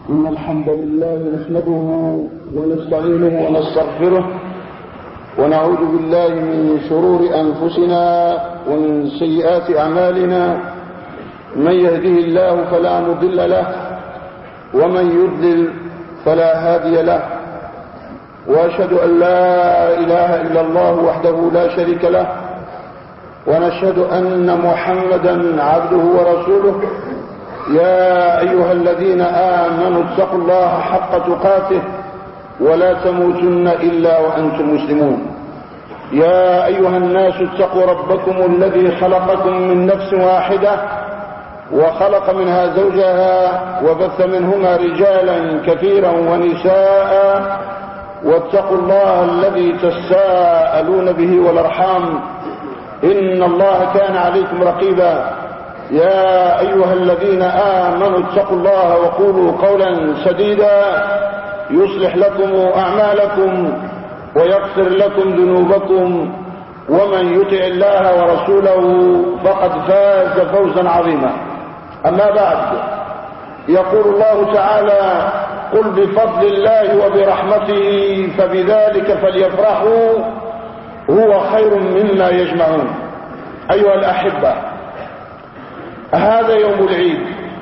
إن الحمد لله نحمده ونستعينه ونستغفره ونعوذ بالله من شرور أنفسنا ومن سيئات أعمالنا. من يهده الله فلا مضل له ومن يضلل فلا هادي له، وأشهد أن لا إله إلا الله وحده لا شريك له، ونشهد أن محمدا عبده ورسوله. يا أيها الذين آمنوا اتقوا الله حق تقاته ولا تموتن إلا وأنتم مسلمون. يا أيها الناس اتقوا ربكم الذي خلقكم من نفس واحدة وخلق منها زوجها وبث منهما رجالا كثيرا ونساء، واتقوا الله الذي تساءلون به والأرحام إن الله كان عليكم رقيبا. يا أيها الذين آمنوا اتقوا الله وقولوا قولا سديدا يصلح لكم أعمالكم ويغفر لكم ذنوبكم، ومن يطع الله ورسوله فقد فاز فوزا عظيما. أما بعد، يقول الله تعالى: قل بفضل الله وبرحمته فبذلك فليفرحوا هو خير مما يجمعون. أيها الأحبة، هذا يوم العيد،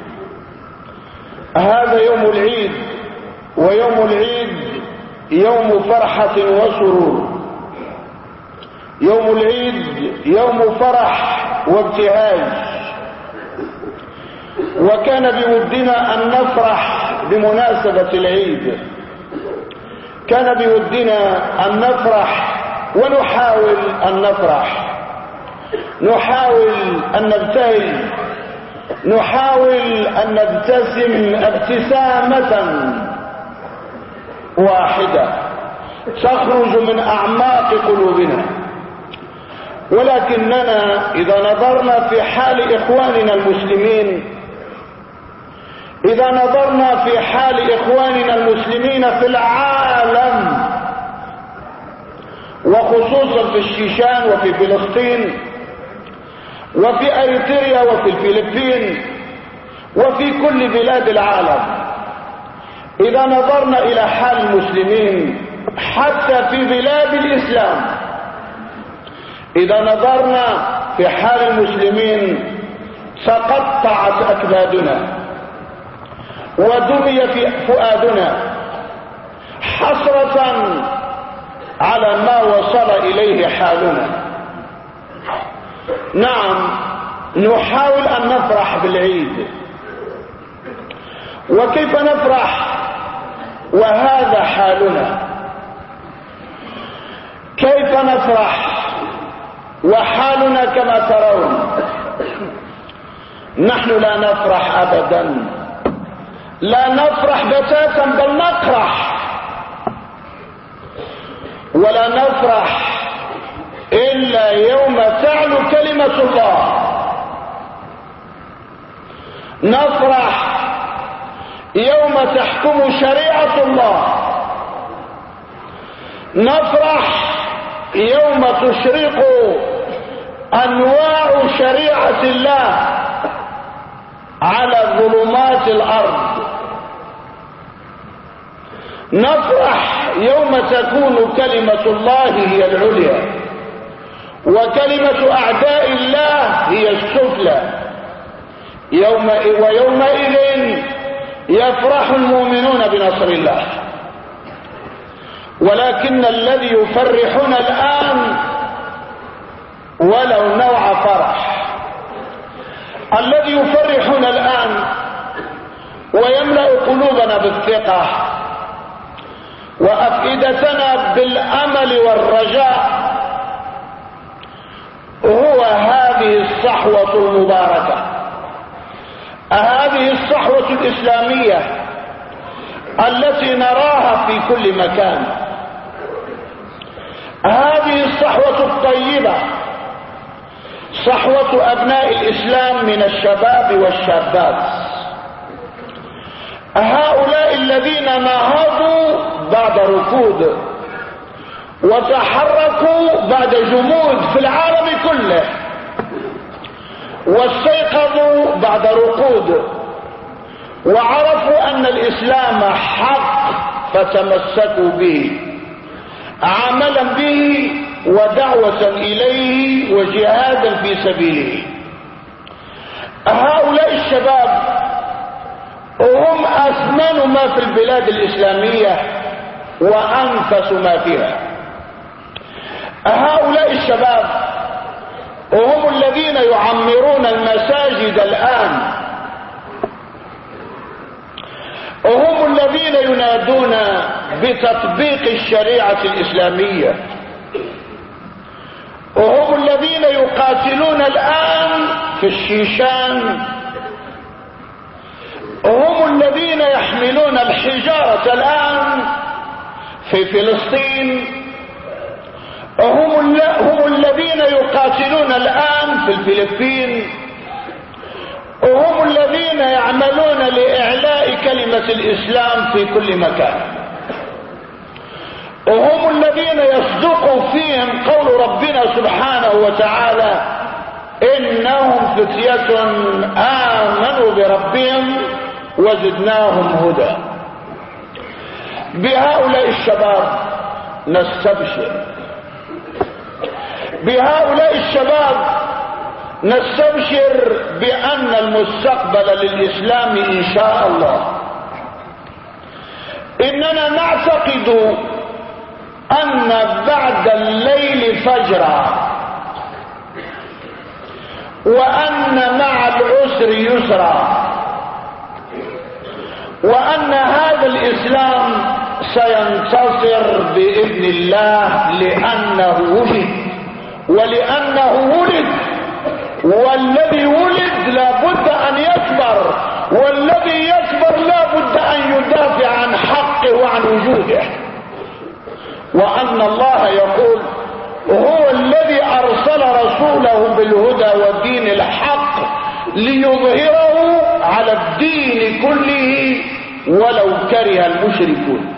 هذا يوم العيد، ويوم العيد يوم فرحة وسرور. يوم العيد يوم فرح وابتهاج، وكان بودنا أن نفرح بمناسبة العيد، كان بودنا أن نفرح ونحاول أن نفرح، نحاول أن نبتهج، نحاول أن نبتسم ابتسامة واحدة تخرج من أعماق قلوبنا. ولكننا إذا نظرنا في حال إخواننا المسلمين، إذا نظرنا في حال إخواننا المسلمين في العالم، وخصوصا في الشيشان وفي فلسطين وفي أريتريا وفي الفلبين وفي كل بلاد العالم، إذا نظرنا إلى حال المسلمين حتى في بلاد الإسلام، إذا نظرنا في حال المسلمين تقطعت أكبادنا ودمي في فؤادنا حسرة على ما وصل إليه حالنا. نعم، نحاول أن نفرح بالعيد، وكيف نفرح وهذا حالنا؟ كيف نفرح وحالنا كما ترون؟ نحن لا نفرح أبدا، لا نفرح بتاتا، بل نقرح، ولا نفرح إلا يوم تعلو كلمة الله. نفرح يوم تحكم شريعة الله، نفرح يوم تشرق أنواع شريعة الله على ظلمات الأرض، نفرح يوم تكون كلمة الله هي العليا وكلمة أعداء الله هي السفلى. ويومئذ يفرح المؤمنون بنصر الله. ولكن الذي يفرحنا الآن ولو نوع فرح، الذي يفرحنا الآن ويملأ قلوبنا بالثقة وأفئدتنا بالأمل والرجاء هو هذه الصحوة المباركة، هذه الصحوة الإسلامية التي نراها في كل مكان، هذه الصحوة الطيبة، صحوة أبناء الإسلام من الشباب والشابات، هؤلاء الذين نهضوا بعد ركود وتحركوا بعد جمود في العالم كله، واستيقظوا بعد رقود وعرفوا أن الإسلام حق فتمسكوا به عملا به ودعوة إليه وجهادا في سبيله. هؤلاء الشباب هم أثمن ما في البلاد الإسلامية وأنفس ما فيها. هؤلاء الشباب هم الذين يعمرون المساجد الآن، هم الذين ينادون بتطبيق الشريعة الإسلامية، وهم الذين يقاتلون الآن في الشيشان، هم الذين يحملون الحجارة الآن في فلسطين، هم الذين يقاتلون الآن في الفلبين، وهم الذين يعملون لإعلاء كلمة الإسلام في كل مكان، وهم الذين يصدق فيهم قول ربنا سبحانه وتعالى إنهم فتية آمنوا بربهم وزدناهم هدى. بهؤلاء الشباب نستبشر، بهؤلاء الشباب نستبشر بأن المستقبل للإسلام إن شاء الله. إننا نعتقد أن بعد الليل فجرا، وأن مع العسر يسرا، وأن هذا الإسلام سينتصر بإذن الله لأنه وجد ولأنه ولد، والذي ولد لا بد أن يكبر، والذي يكبر لا بد أن يدافع عن حقه وعن وجوده. وأن الله يقول هو الذي أرسل رسوله بالهدى والدين الحق ليظهره على الدين كله ولو كره المشركون.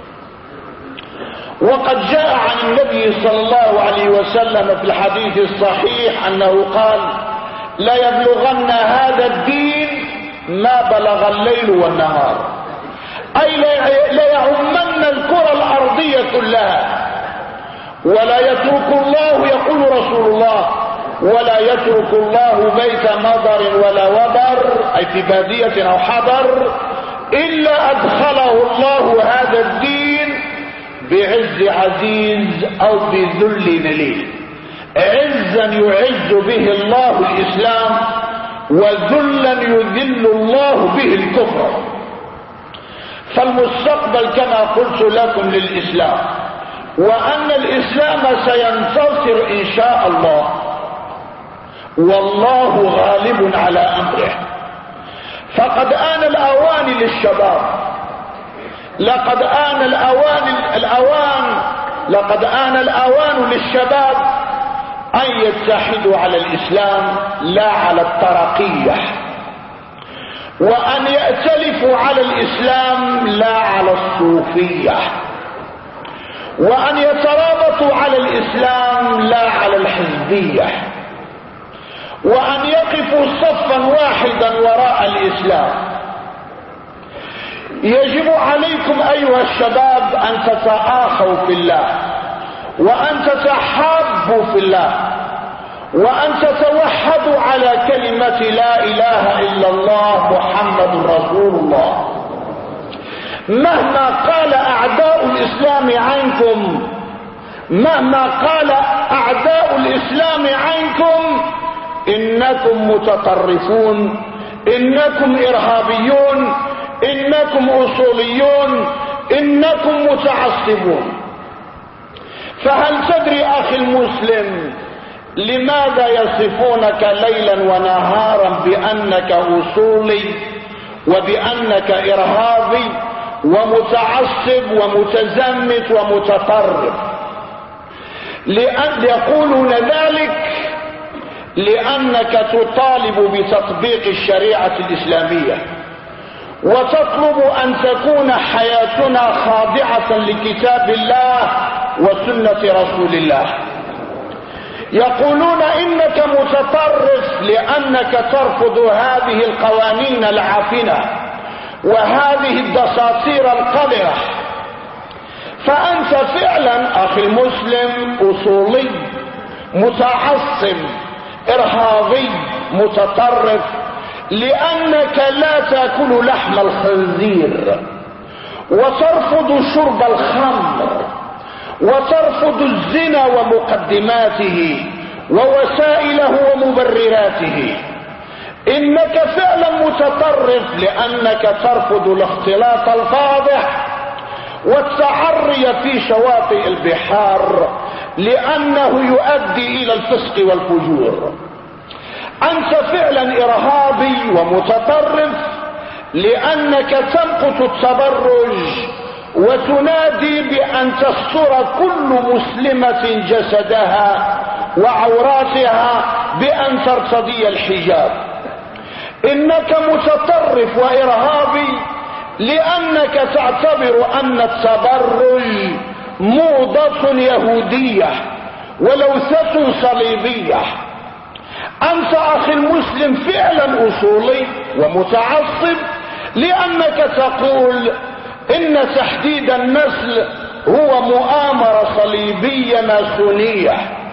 وقد جاء عن النبي صلى الله عليه وسلم في الحديث الصحيح أنه قال لا يبلغن هذا الدين ما بلغ الليل والنهار، أي لا يعمن الكرة الأرضية كلها، ولا يترك الله، يقول رسول الله، ولا يترك الله بيت مضر ولا وبر، أي في بادية أو حضر، إلا أدخله الله هذا الدين بعز عزيز أو بذل ذليل. عزا يعز به الله الإسلام، وذلا يذل الله به الكفر. فالمستقبل كما قلت لكم للإسلام، وأن الإسلام سينتصر إن شاء الله، والله غالب على أمره. فقد آن الأوان للشباب، لقد آن الأوان للشباب أن يتحدوا على الإسلام لا على الطرقية، وأن يأتلفوا على الإسلام لا على الصوفية، وأن يترابطوا على الإسلام لا على الحزبية، وأن يقفوا صفا واحدا وراء الإسلام. يجب عليكم أيها الشباب أن تتآخوا في الله، وأن تتحابوا في الله، وأن تتوحدوا على كلمة لا إله إلا الله محمد رسول الله. مهما قال أعداء الإسلام عنكم، مهما قال أعداء الإسلام عنكم إنكم متطرفون، إنكم إرهابيون، إنكم أصوليون، إنكم متعصبون. فهل تدري أخي المسلم لماذا يصفونك ليلا ونهارا بأنك أصولي وبأنك إرهابي ومتعصب ومتزمت ومتطرف؟ لأن يقولون ذلك لأنك تطالب بتطبيق الشريعة الإسلامية، وتطلب أن تكون حياتنا خاضعة لكتاب الله وسنة رسول الله. يقولون إنك متطرف لأنك ترفض هذه القوانين العافنة، وهذه الدساتير القذرة. فأنت فعلا أخي المسلم أصولي متعصب إرهابي متطرف، لأنك لا تأكل لحم الخنزير، وترفض شرب الخمر، وترفض الزنا ومقدماته ووسائله ومبرراته. إنك فعلا متطرف لأنك ترفض الاختلاط الفاضح والتعري في شواطئ البحار، لأنه يؤدي إلى الفسق والفجور. أنت فعلا إرهابي ومتطرف لأنك تمقت التبرج وتنادي بأن تستر كل مسلمة جسدها وعوراتها بأن ترتدي الحجاب. إنك متطرف وإرهابي لأنك تعتبر أن التبرج موضة يهودية ولوثة صليبية. أنت أخي المسلم فعلا أصولي ومتعصب لأنك تقول إن تحديد النسل هو مؤامرة صليبية ماسونية،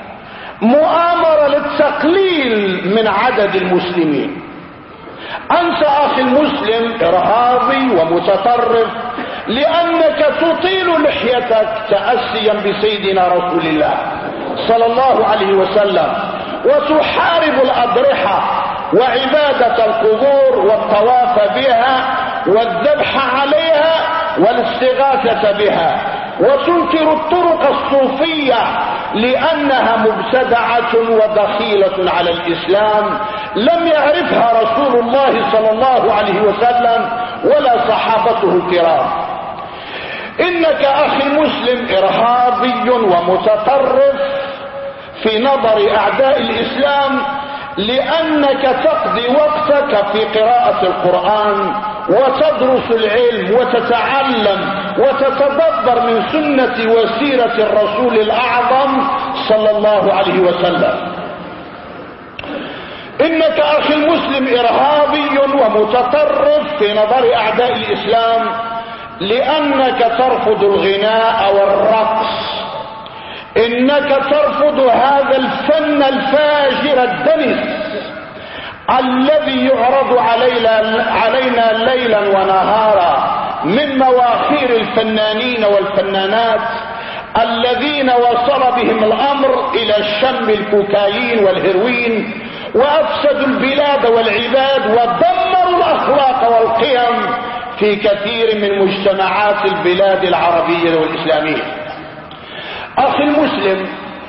مؤامرة للتقليل من عدد المسلمين. أنت أخي المسلم إرهابي ومتطرف لأنك تطيل لحيتك تأسيا بسيدنا رسول الله صلى الله عليه وسلم، وتحارب الأضرحة وعبادة القبور والطواف بها والذبح عليها والاستغاثة بها، وتنكر الطرق الصوفية لأنها مبتدعة ودخيلة على الإسلام لم يعرفها رسول الله صلى الله عليه وسلم ولا صحابته الكرام. إنك أخي المسلم إرهابي ومتطرف في نظر أعداء الإسلام لأنك تقضي وقتك في قراءة القرآن وتدرس العلم وتتعلم وتتدبر من سنة وسيرة الرسول الأعظم صلى الله عليه وسلم. إنك أخي المسلم إرهابي ومتطرف في نظر أعداء الإسلام لأنك ترفض الغناء والرقص. إنك ترفض هذا الفن الفاجر الدنس الذي يعرض علينا ليلا ونهارا من مواخير الفنانين والفنانات الذين وصل بهم الأمر إلى شم الكوكايين والهيروين، وأفسدوا البلاد والعباد ودمروا الأخلاق والقيم في كثير من مجتمعات البلاد العربية والإسلامية. أخي المسلم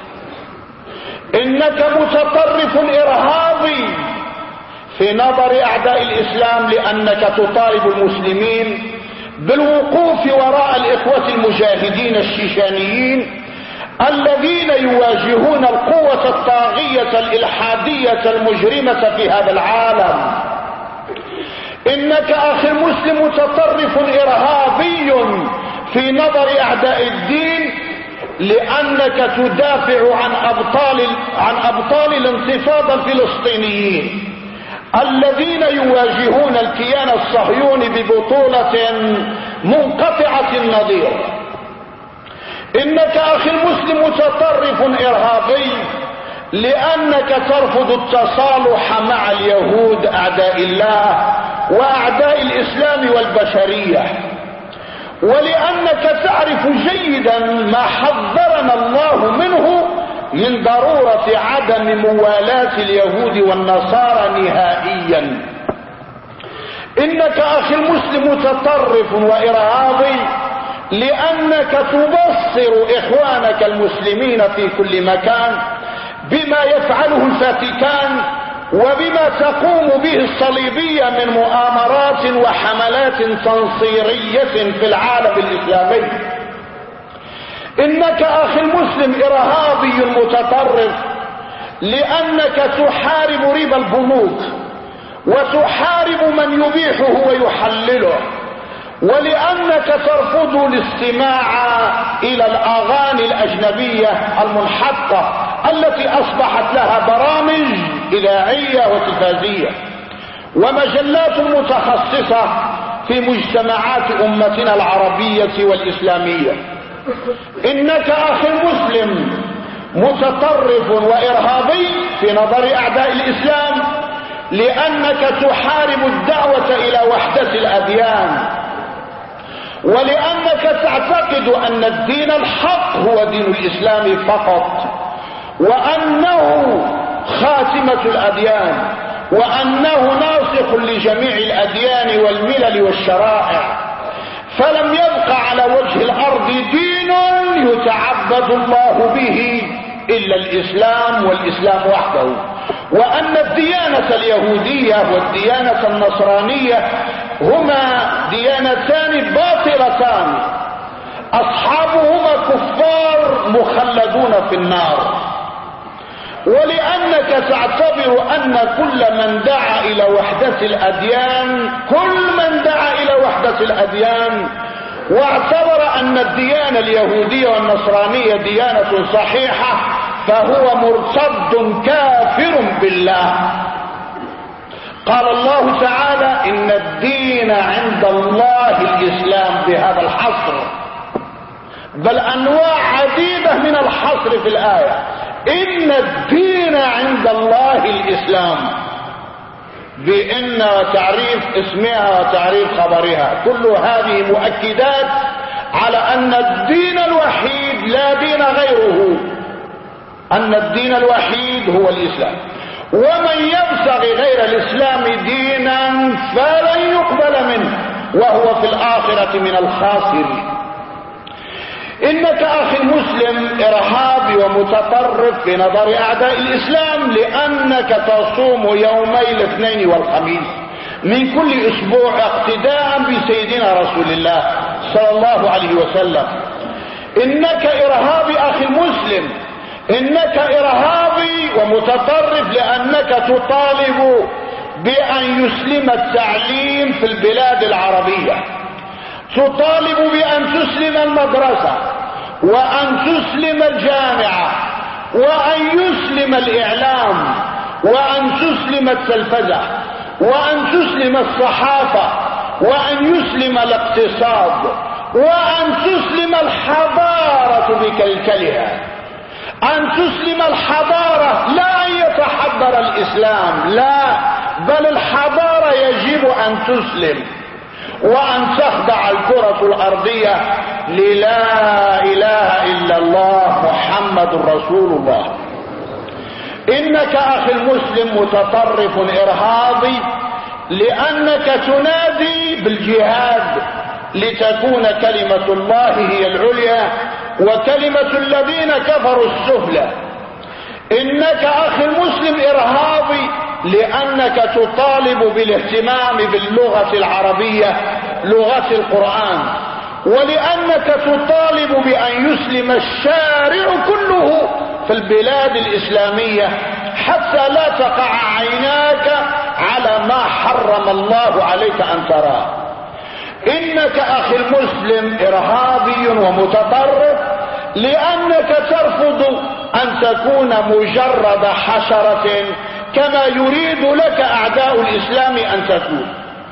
إنك متطرف إرهابي في نظر أعداء الإسلام لأنك تطالب المسلمين بالوقوف وراء الإخوة المجاهدين الشيشانيين الذين يواجهون القوة الطاغية الإلحادية المجرمة في هذا العالم. إنك أخي المسلم متطرف إرهابي في نظر أعداء الدين لأنك تدافع عن أبطال الانتفاضة الفلسطينيين الذين يواجهون الكيان الصهيوني ببطولة منقطعة النظير. إنك أخي المسلم متطرف إرهابي لأنك ترفض التصالح مع اليهود أعداء الله وأعداء الإسلام والبشرية، ولأنك تعرف جيدا ما حذرنا الله منه من ضرورة عدم موالاة اليهود والنصارى نهائيا. إنك أخي المسلم متطرف وإرهابي لأنك تبصر إخوانك المسلمين في كل مكان بما يفعله الفاتيكان وبما تقوم به الصليبية من مؤامرات وحملات تنصيرية في العالم الإسلامي. إنك أخي المسلم إرهابي متطرف لأنك تحارب ربا البنوك وتحارب من يبيحه ويحلله، ولأنك ترفض الاستماع إلى الأغاني الأجنبية المنحطة التي أصبحت لها برامج إذاعية وتلفزية ومجلات متخصصة في مجتمعات أمتنا العربية والإسلامية. إنك أخي المسلم متطرف وإرهابي في نظر أعداء الإسلام، لأنك تحارب الدعوة إلى وحدة الأديان، ولأنك تعتقد أن الدين الحق هو دين الإسلام فقط، وأنه خاتمة الأديان، وأنه ناسخ لجميع الأديان والملل والشرائع. فلم يبق على وجه الأرض دين يتعبد الله به إلا الإسلام والإسلام وحده، وأن الديانة اليهودية والديانة النصرانية هما ديانتان باطلتان أصحابهما كفار مخلدون في النار. ولأنك تعتبر أن كل من دعا إلى وحدة الأديان واعتبر أن الديانة اليهودية والنصرانية ديانة صحيحة فهو مرتد كافر بالله. قال الله تعالى: إن الدين عند الله الإسلام، بهذا الحصر، بل أنواع عديدة من الحصر في الآية. إن الدين عند الله الإسلام، بإن تعريف اسمها وتعريف خبرها، كل هذه مؤكدات على أن الدين الوحيد لا دين غيره، أن الدين الوحيد هو الإسلام، ومن يبتغي غير الإسلام دينا فلن يقبل منه وهو في الآخرة من الخاسرين. إنك أخي المسلم إرهابي ومتطرف في نظر أعداء الإسلام، لأنك تصوم يومي الاثنين والخميس من كل أسبوع اقتداء بسيدنا رسول الله صلى الله عليه وسلم. إنك إرهابي أخي المسلم، إنك إرهابي ومتطرف لأنك تطالب بأن يسلم التعليم في البلاد العربية، تطالب بأن تسلم المدرسة، وأن تسلم الجامعة، وأن يسلم الإعلام، وأن تسلم التلفزة، وأن تسلم الصحافة، وأن يسلم الاقتصاد، وأن تسلم الحضارة بكلكلها، أن تسلم الحضارة، لا أن يتحضر الإسلام، لا، بل الحضارة يجب أن تسلم، وأن تخضع الكرة الأرضية للا إله إلا الله محمد رسول الله. إنك أخي المسلم متطرف إرهابي لأنك تنادي بالجهاد لتكون كلمة الله هي العليا وكلمة الذين كفروا السفلى. إنك أخي المسلم إرهابي لأنك تطالب بالاهتمام باللغة العربية، لغة القرآن، ولأنك تطالب بأن يسلم الشارع كله في البلاد الإسلامية حتى لا تقع عيناك على ما حرم الله عليك أن تراه. إنك أخي المسلم إرهابي ومتطرف لأنك ترفض أن تكون مجرد حشرة كما يريد لك أعداء الإسلام أن تكون،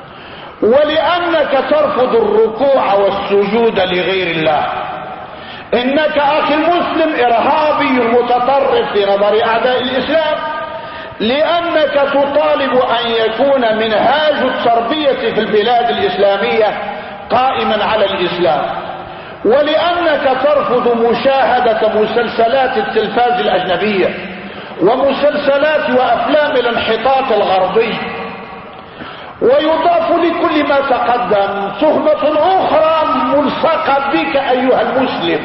ولأنك ترفض الركوع والسجود لغير الله. إنك أخي المسلم إرهابي متطرف في نظر أعداء الإسلام لأنك تطالب أن يكون منهاج التربية في البلاد الإسلامية قائما على الإسلام، ولأنك ترفض مشاهدة مسلسلات التلفاز الأجنبية ومسلسلات وأفلام الانحطاط الغربي. ويضاف لكل ما تقدم تهمة أخرى ملصقة بك أيها المسلم،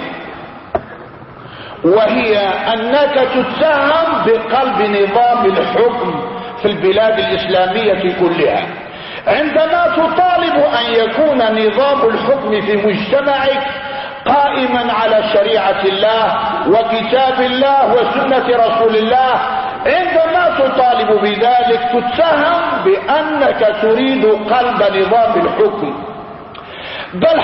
وهي أنك تتهم بقلب نظام الحكم في البلاد الإسلامية كلها، عندما تطالب أن يكون نظام الحكم في مجتمعك قائما على شريعة الله وكتاب الله وسنة رسول الله. عندما تطالب بذلك تتهم بأنك تريد قلب نظام الحكم. بل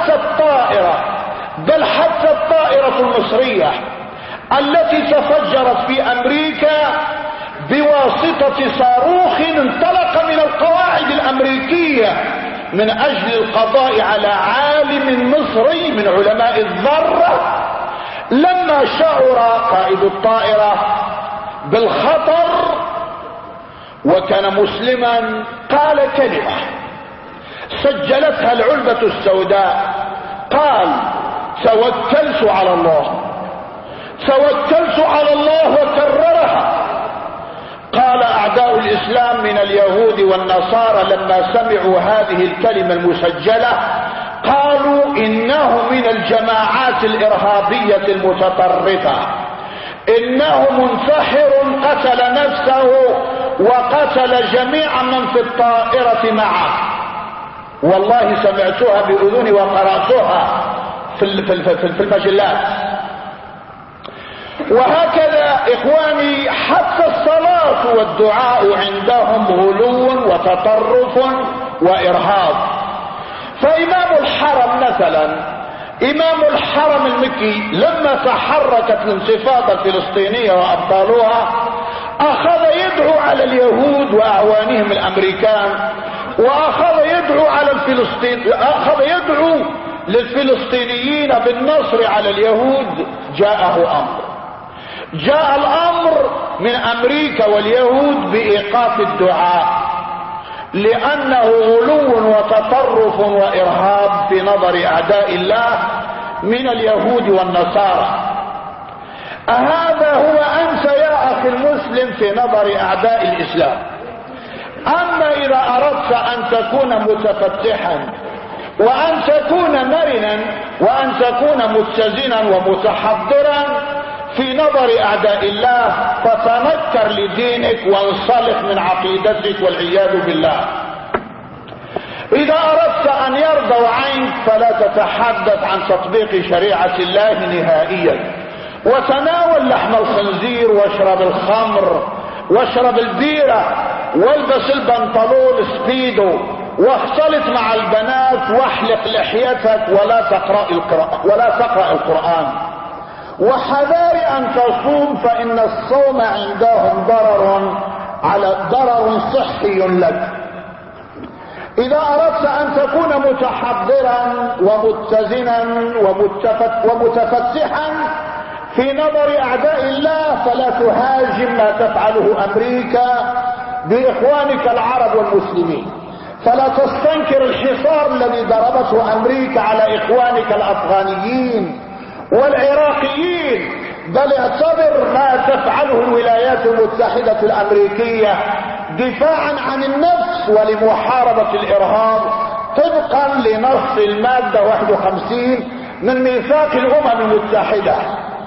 حتى الطائرة المصرية التي تفجرت في أمريكا بواسطة صاروخ انطلق من القواعد الأمريكية من اجل القضاء على عالم مصري من علماء الذرة. لما شعر قائد الطائرة بالخطر وكان مسلما قال كلمة سجلتها العلبة السوداء، قال: توكلت على الله، توكلت على الله، وكررها. قال اعداء الاسلام من اليهود والنصارى لما سمعوا هذه الكلمة المسجلة قالوا انه من الجماعات الارهابية المتطرفة، انه منتحر قتل نفسه وقتل جميع من في الطائرة معه. والله سمعتها بأذني وقرأتها في المجلات. وهكذا اخواني حتى الصلاة والدعاء عندهم غلو وتطرف وارهاب. فامام الحرم مثلا، امام الحرم المكي لما تحركت الانتفاضة الفلسطينية وابطالها اخذ يدعو على اليهود واعوانهم الامريكان، واخذ يدعو على اخذ يدعو للفلسطينيين بالنصر على اليهود. جاء الامر من امريكا واليهود بايقاف الدعاء، لانه غلو وتطرف وارهاب في نظر اعداء الله من اليهود والنصارى. هذا هو انت يا اخي المسلم في نظر اعداء الاسلام. اما اذا اردت ان تكون متفتحا وان تكون مرنا وان تكون متزنا ومتحضرا في نظر اعداء الله، فتنكر لدينك وانصلح من عقيدتك والعياذ بالله. اذا اردت ان يرضوا عنك فلا تتحدث عن تطبيق شريعة الله نهائيا، وتناول لحم الخنزير واشرب الخمر واشرب البيرة والبس البنطلون سبيدو واختلط مع البنات واحلق لحيتك ولا تقرأ القرآن. وحذار ان تصوم، فان الصوم عندهم ضرر صحي لك. اذا اردت ان تكون متحضرا ومتزنا ومتفتحا في نظر اعداء الله فلا تهاجم ما تفعله امريكا باخوانك العرب والمسلمين، فلا تستنكر الحصار الذي ضربته امريكا على اخوانك الافغانيين والعراقيين، بل اعتبر ما تفعله الولايات المتحدة الامريكية دفاعا عن النفس ولمحاربة الارهاب طبقا لنص المادة 51 من ميثاق الامم المتحدة.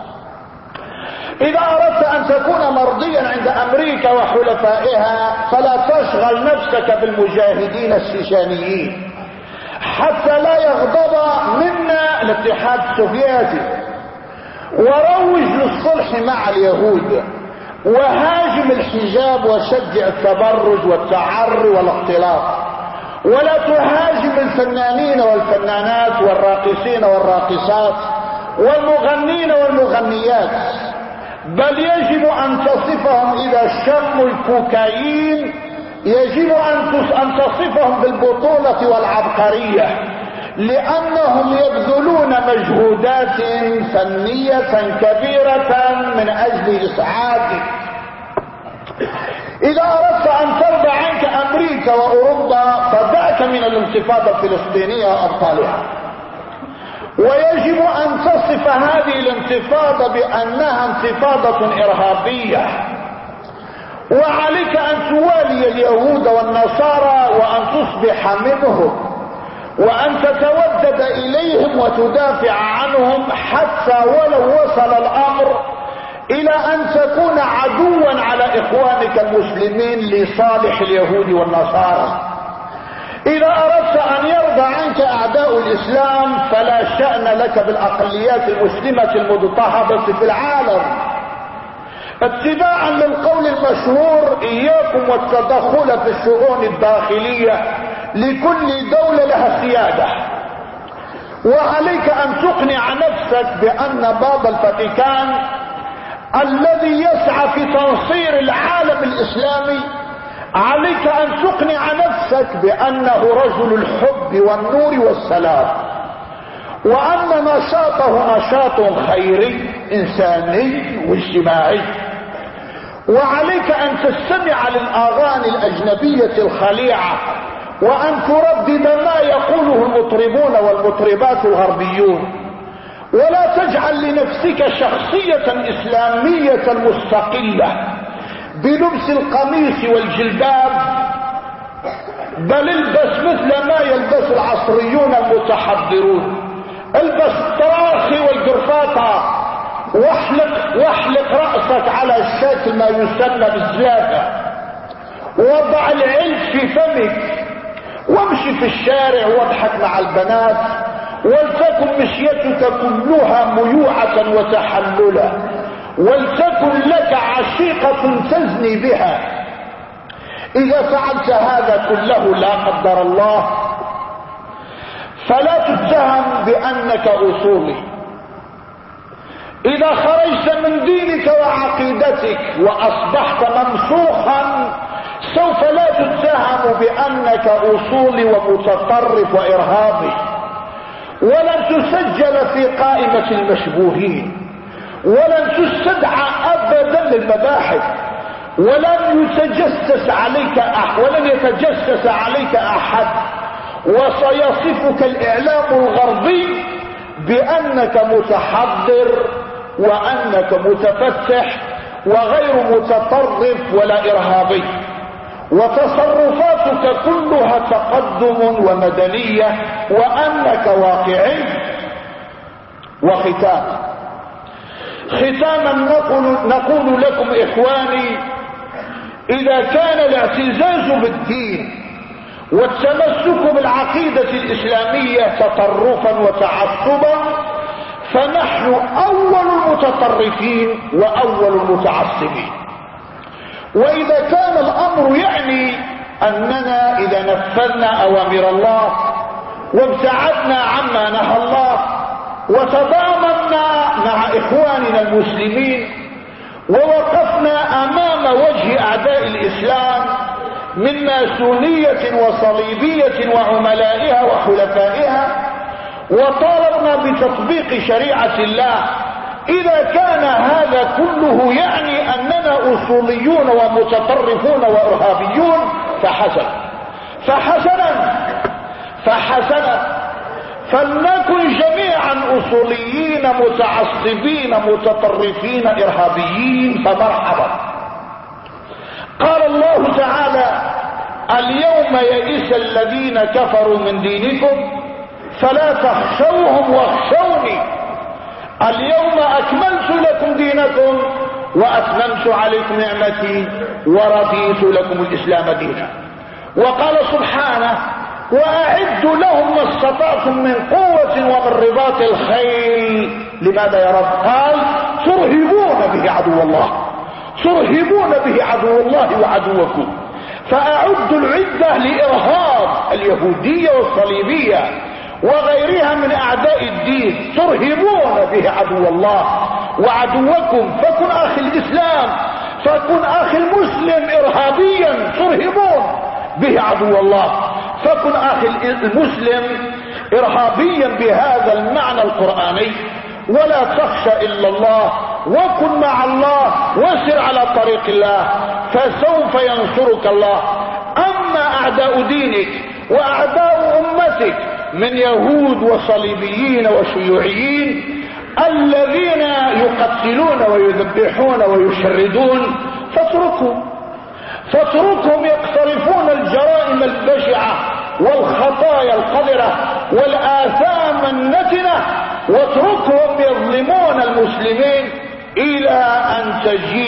اذا اردت ان تكون مرضيا عند امريكا وحلفائها فلا تشغل نفسك بالمجاهدين الشيشانيين حتى لا يغضب منا الاتحاد السوفيتي، وروج للصلح مع اليهود، وهاجم الحجاب وشجع التبرج والتعري والاختلاط، ولا تهاجم الفنانين والفنانات والراقصين والراقصات والمغنين والمغنيات، بل يجب ان تصفهم اذا شموا الكوكايين يجب ان تصفهم بالبطولة والعبقرية، لانهم يبذلون مجهودات فنية كبيرة من اجل اسعادك. اذا اردت ان ترضى عنك امريكا واوروبا فدعك من الانتفاضة الفلسطينية وابطالها، ويجب ان تصف هذه الانتفاضة بانها انتفاضة ارهابية، وعليك ان توالي اليهود والنصارى وان تصبح منهم وان تتودد اليهم وتدافع عنهم حتى ولو وصل الامر الى ان تكون عدوا على اخوانك المسلمين لصالح اليهود والنصارى. اذا اردت ان يرضى عنك اعداء الاسلام فلا شأن لك بالاقليات المسلمة المضطهدة في العالم. اتباعا للقول المشهور اياكم والتدخل في الشؤون الداخلية، لكل دولة لها سيادة، وعليك ان تقنع نفسك بان بابا الفاتيكان الذي يسعى في تنصير العالم الاسلامي عليك ان تقنع نفسك بانه رجل الحب والنور والسلام، وان نشاطه نشاط خيري انساني واجتماعي. وعليك ان تستمع للاغاني الاجنبية الخليعة، وان تردد ما يقوله المطربون والمطربات الغربيون، ولا تجعل لنفسك شخصية اسلامية مستقلة بلبس القميص والجلباب، بل البس مثل ما يلبس العصريون المتحضرون. البس الطراخي والقرفاطة، واحلق رأسك على شكل ما يسمى بالزلافة، وضع العلج في فمك، وامشي في الشارع واضحك مع البنات، ولتكن مشيتك كلها ميوعة وتحللا، ولتكن لك عشيقة تزني بها. إذا فعلت هذا كله لا قدر الله فلا تتهم بأنك أصولي. إذا خرجت من دينك وعقيدتك وأصبحت ممسوخا سوف لا تتهم بأنك أصولي ومتطرف وإرهابي، ولن تسجل في قائمة المشبوهين، ولن تستدعى أبدا للمباحث، ولن يتجسس عليك أحد، وسيصفك الإعلام الغربي بأنك متحضر وأنك متفتح وغير متطرف ولا إرهابي، وتصرفاتك كلها تقدم ومدنية، وأنك واقعي. ختاما نقول لكم إخواني، إذا كان الاعتزاز بالدين والتمسك بالعقيدة الإسلامية تطرفا وتعصبا، فنحن أول المتطرفين وأول المتعصبين. وإذا كان الأمر يعني أننا إذا نفذنا أوامر الله وابتعدنا عما نهى الله وتضامنا مع إخواننا المسلمين ووقفنا أمام وجه أعداء الإسلام من ماسونية وصليبية وعملائها وحلفائها وطالبنا بتطبيق شريعة الله، إذا كان هذا كله يعني أننا أصوليون ومتطرفون وإرهابيون فحسنا فلنكن جميعا أصوليين متعصبين متطرفين إرهابيين، فمرحبا. قال الله تعالى: اليوم يئس الذين كفروا من دينكم فلا تخشوهم واخشوني اليوم أكملت لكم دينكم وأتممت عليكم نعمتي ورضيت لكم الإسلام دينا. وقال سبحانه: وأعدوا لهم ما استطعتم من قوة ومن رباط الخيل. لماذا يا رب؟ قال: ترهبون به عدو الله وعدوكم. فأعدوا العدة لإرهاب اليهودية والصليبية وغيرها من أعداء الدين، ترهبون به عدو الله وعدوكم. فكن أخي الإسلام، فكن أخي المسلم إرهابيا ترهبون به عدو الله، فكن أخي المسلم إرهابيا بهذا المعنى القرآني، ولا تخشى إلا الله، وكن مع الله وسر على طريق الله فسوف ينصرك الله. أما أعداء دينك وأعداء أمتك من يهود وصليبيين وشيوعيين الذين يقتلون ويذبحون ويشردون فاتركهم يقترفون الجرائم البشعة والخطايا القذرة والآثام النتنة، واتركهم يظلمون المسلمين إلى أن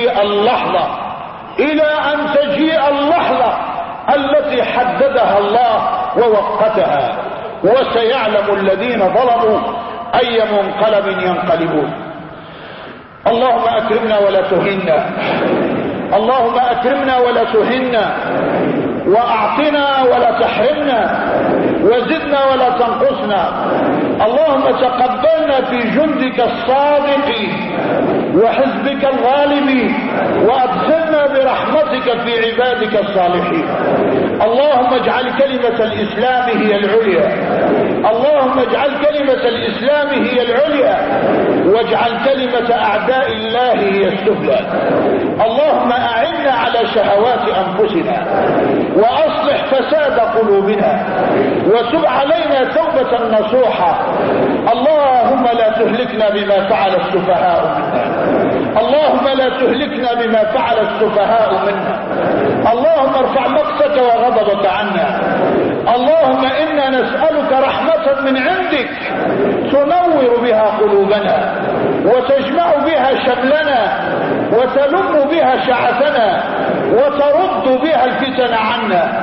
تجيء اللحظة التي حددها الله ووقتها، وسيعلم الذين ظلموا أي منقلب ينقلبون. اللهم أكرمنا ولا تهنا، اللهم أكرمنا ولا تهنا، وأعطنا ولا تحرمنا، وزدنا ولا تنقصنا. اللهم تقبلنا في جندك الصادقين وحزبك الغالبين، وأدخلنا برحمتك في عبادك الصالحين. اللهم اجعل كلمة الإسلام هي العليا، اللهم اجعل كلمة الإسلام هي العليا، واجعل كلمة أعداء الله هي السفلى. اللهم أعنا على شهوات أنفسنا، وأصلح فساد قلوبنا، وتب علينا توبة نصوحة. اللهم لا تهلكنا بما فعل السفهاء منا، اللهم لا تهلكنا بما فعل السفهاء منا. اللهم ارفع مقتك وغضبك عنا. اللهم إنا نسألك رحمة من عندك تنور بها قلوبنا، وتجمع بها شملنا، وتلم بها شعثنا، وترد بها الفتن عنا،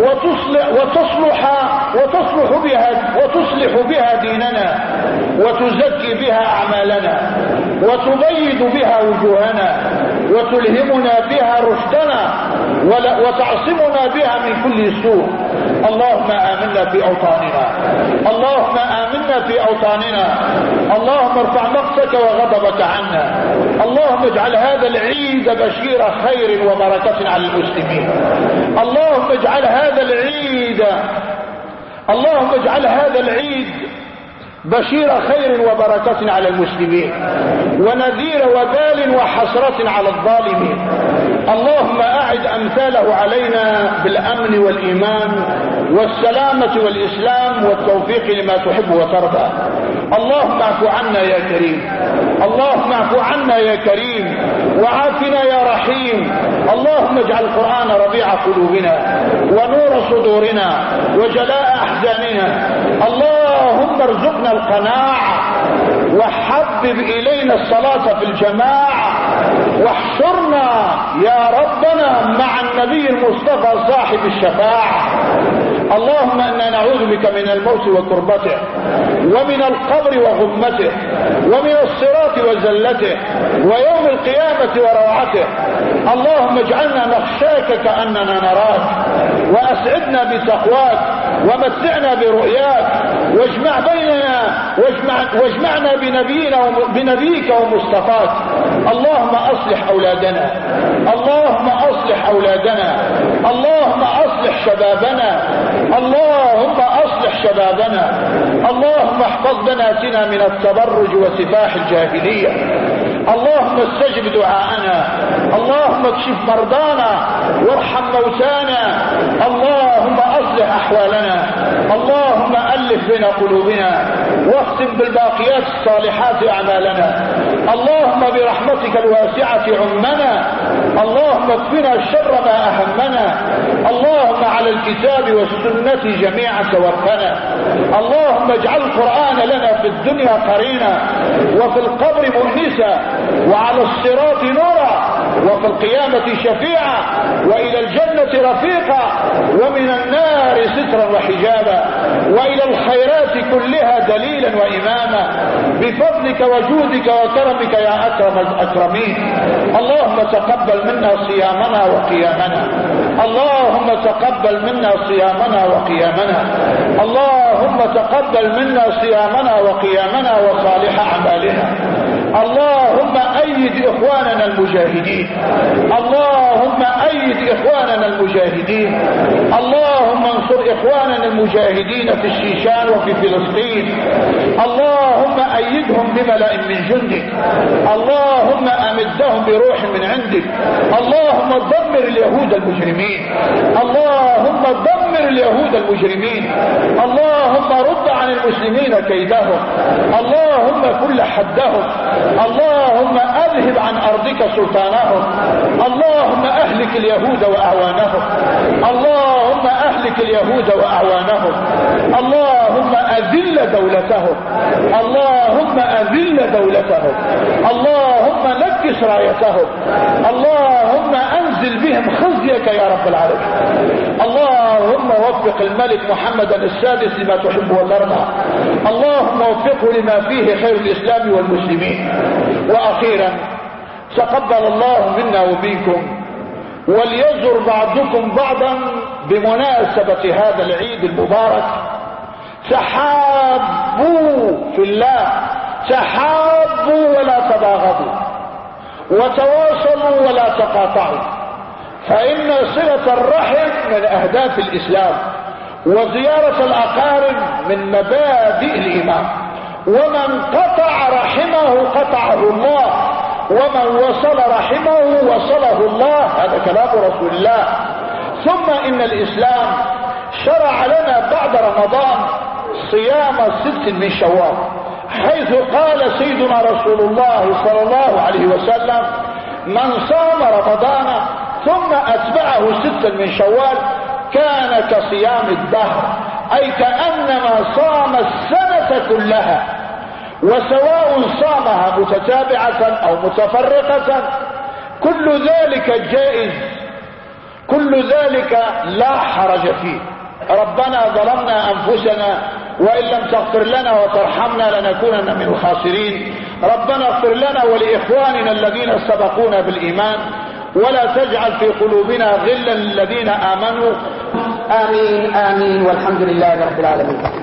وتصلح بها ديننا، وتزكي بها أعمالنا، وتبيض بها وجوهنا، وتلهمنا بها رشدنا، وتعصمنا بها من كل سوء. اللهم آمنا في أوطاننا، اللهم آمنا في أوطاننا. اللهم ارفع مقتك وغضبك عنا. اللهم اجعل هذا العيد بشير خير وبركة على المسلمين. اللهم اجعل هذا العيد بشير خير وبركة على المسلمين، ونذير وبال وحسرة على الظالمين. اللهم أعد أمثاله علينا بالأمن والإيمان والسلامة والإسلام والتوفيق لما تحب وترضى. اللهم اعف عنا يا كريم، اللهم اعف عنا يا كريم، وعافنا يا رحيم. اللهم اجعل القرآن ربيع قلوبنا، ونور صدورنا، وجلاء أحزاننا. اللهم ارزقنا القناعة، وحبب إلينا الصلاة في الجماعة، واحشرنا يا ربنا مع النبي المصطفى صاحب الشفاعة. اللهم إنا نعوذ بك من الموت وكربته، ومن القبر وغمته، ومن الصراط وزلته، ويوم القيامة وروعته. اللهم اجعلنا نخشاك كأننا نراك، وأسعدنا بتقواك، ومتعنا برؤياك، واجمعنا بنبيك ومصطفاك. اللهم أصلح أولادنا، اللهم أصلح أولادنا، اللهم أصلح شبابنا، اللهم أصلح شبابنا. اللهم احفظ بناتنا من التبرج وسفاح الجاهلية. اللهم استجب دعاءنا، اللهم اكشف مرضانا وارحم موتانا. اللهم أصلح أحوالنا، اللهم ألف بين قلوبنا، واختم بالباقيات الصالحات أعمالنا. اللهم برحمتك الواسعة عمنا، اللهم اكفنا شر ما أهمنا. اللهم على الكتاب والسنة جميعا توفنا. اللهم اجعل القرآن لنا في الدنيا قرينا، وفي القبر مؤنسا، وعلى الصراط نورا، وفي القيامة شفيعا، وإلى الجنة رفيقا، ومن النار سترا وحجابا، وإلى الخيرات كلها دليلا وإماما، بفضلك وجودك وكرمك يا أكرم الأكرمين. اللهم تقبل منا صيامنا وقيامنا، اللهم تقبل منا صيامنا وقيامنا، اللهم تقبل منا صيامنا وقيامنا وصالح أعمالنا. اللهم أيد إخواننا المجاهدين، اللهم أيد إخواننا المجاهدين، اللهم انصر إخواننا المجاهدين في الشيشان وفي فلسطين. اللهم أيدهم بملأ من جندك، اللهم أمدهم بروح من عندك. اللهم دمر اليهود المجرمين، اللهم دمر اليهود المجرمين. اللهم رد عن المسلمين كيدهم، اللهم كل حدهم، اللهم اذهب عن ارضك سلطانهم. اللهم اهلك اليهود واعوانهم، اللهم اهلك اليهود واعوانهم. اللهم اذل دولتهم، اللهم اذل دولتهم، اللهم نكس رايتهم، اللهم انزل بهم خزيك يا رب العالمين. اللهم وفق الملك محمد السادس لما تحب وترضى، اللهم وفقه لما فيه خير الاسلام والمسلمين. واخيرا تقبل الله منا وبيكم، وليزر بعضكم بعضا بمناسبة هذا العيد المبارك. تحابوا في الله تحابوا ولا تباغضوا وتواصلوا ولا تقاطعوا، فإن صلة الرحم من أهداف الإسلام، وزيارة الأقارب من مبادئ الإيمان، ومن قطع رحمه قطعه الله، ومن وصل رحمه وصله الله. هذا كلام رسول الله. ثم إن الإسلام شرع لنا بعد رمضان صيام 6 من شوال، حيث قال سيدنا رسول الله صلى الله عليه وسلم: من صام رمضان ثم أتبعه 6 من شوال كان كصيام الدهر، أي كأنما صام السنة كلها، وسواء صامها متتابعة أو متفرقة كل ذلك جائز، كل ذلك لا حرج فيه. ربنا ظلمنا أنفسنا وإن لم تغفر لنا وترحمنا لنكونن من الخاسرين. ربنا اغفر لنا ولإخواننا الذين سبقونا بالإيمان ولا تجعل في قلوبنا غلا للذين آمنوا. آمين آمين، والحمد لله رب العالمين.